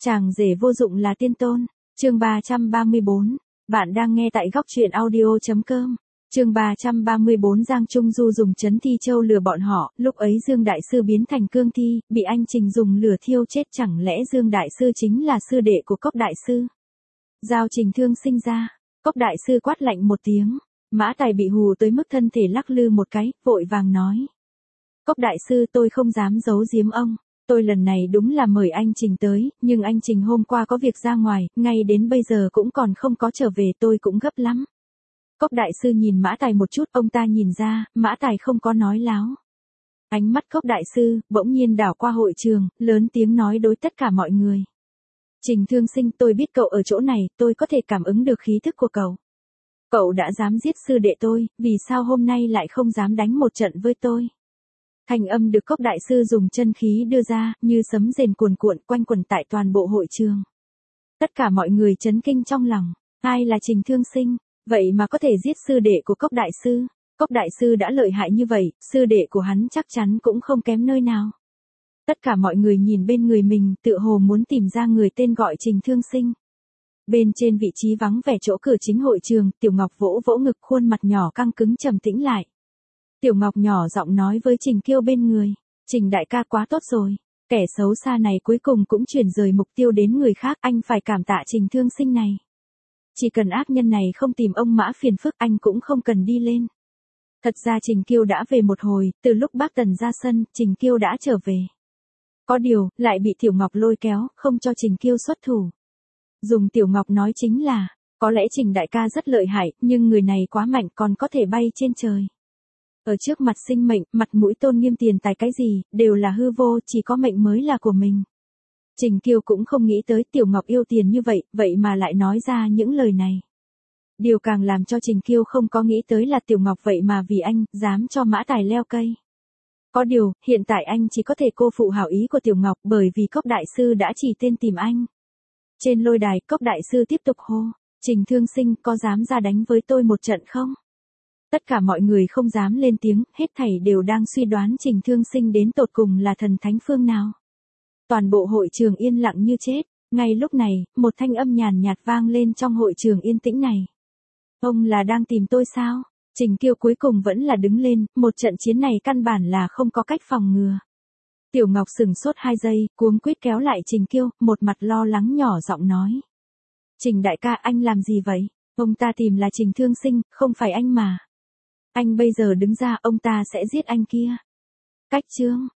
Chàng rể vô dụng là tiên tôn. Chương 334. Bạn đang nghe tại góc truyện audio.com. Chương 334 Giang Trung Du dùng trấn Thi Châu lừa bọn họ, lúc ấy Dương Đại Sư biến thành cương thi, bị anh Trình dùng lửa thiêu chết, chẳng lẽ Dương Đại Sư chính là sư đệ của Cốc Đại Sư? Giao Trình Thương sinh ra, Cốc Đại Sư quát lạnh một tiếng, Mã Tài bị hù tới mức thân thể lắc lư một cái, vội vàng nói. Cốc Đại Sư, tôi không dám giấu giếm ông. Tôi lần này đúng là mời anh Trình tới, nhưng anh Trình hôm qua có việc ra ngoài, ngay đến bây giờ cũng còn không có trở về, tôi cũng gấp lắm. Cốc Đại Sư nhìn Mã Tài một chút, ông ta nhìn ra, Mã Tài không có nói láo. Ánh mắt Cốc Đại Sư bỗng nhiên đảo qua hội trường, lớn tiếng nói đối tất cả mọi người. Trình Thương sinh, tôi biết cậu ở chỗ này, tôi có thể cảm ứng được khí thức của cậu. Cậu đã dám giết sư đệ tôi, vì sao hôm nay lại không dám đánh một trận với tôi? Thanh âm được Cốc Đại Sư dùng chân khí đưa ra, như sấm rền cuồn cuộn quanh quẩn tại toàn bộ hội trường. Tất cả mọi người chấn kinh trong lòng, ai là Trình Thương sinh, vậy mà có thể giết sư đệ của Cốc Đại Sư? Cốc Đại Sư đã lợi hại như vậy, sư đệ của hắn chắc chắn cũng không kém nơi nào. Tất cả mọi người nhìn bên người mình, tựa hồ muốn tìm ra người tên gọi Trình Thương sinh. Bên trên vị trí vắng vẻ chỗ cửa chính hội trường, Tiểu Ngọc vỗ vỗ ngực, khuôn mặt nhỏ căng cứng trầm tĩnh lại. Tiểu Ngọc nhỏ giọng nói với Trình Kiêu bên người, Trình đại ca quá tốt rồi, kẻ xấu xa này cuối cùng cũng chuyển rời mục tiêu đến người khác, anh phải cảm tạ Trình Thương sinh này. Chỉ cần ác nhân này không tìm ông Mã phiền phức, anh cũng không cần đi lên. Thật ra Trình Kiêu đã về một hồi, từ lúc bác Tần ra sân, Trình Kiêu đã trở về. Có điều, lại bị Tiểu Ngọc lôi kéo, không cho Trình Kiêu xuất thủ. Dùng Tiểu Ngọc nói chính là, có lẽ Trình đại ca rất lợi hại, nhưng người này quá mạnh, còn có thể bay trên trời. Ở trước mặt sinh mệnh, mặt mũi tôn nghiêm tiền tài cái gì, đều là hư vô, chỉ có mệnh mới là của mình. Trình Kiêu cũng không nghĩ tới Tiểu Ngọc yêu tiền như vậy, vậy mà lại nói ra những lời này. Điều càng làm cho Trình Kiêu không có nghĩ tới là Tiểu Ngọc vậy mà vì anh, dám cho Mã Tài leo cây. Có điều, hiện tại anh chỉ có thể cô phụ hảo ý của Tiểu Ngọc bởi vì Cốc Đại Sư đã chỉ tên tìm anh. Trên lôi đài, Cốc Đại Sư tiếp tục hô, Trình Thương sinh, có dám ra đánh với tôi một trận không? Tất cả mọi người không dám lên tiếng, hết thảy đều đang suy đoán Trình Thương sinh đến tột cùng là thần thánh phương nào. Toàn bộ hội trường yên lặng như chết, ngay lúc này, một thanh âm nhàn nhạt vang lên trong hội trường yên tĩnh này. Ông là đang tìm tôi sao? Trình Kiêu cuối cùng vẫn là đứng lên, một trận chiến này căn bản là không có cách phòng ngừa. Tiểu Ngọc sừng sốt 2 giây, cuống quýt kéo lại Trình Kiêu, một mặt lo lắng nhỏ giọng nói. Trình đại ca, anh làm gì vậy? Ông ta tìm là Trình Thương sinh, không phải anh mà. Anh bây giờ đứng ra, ông ta sẽ giết anh kia. Cách chương.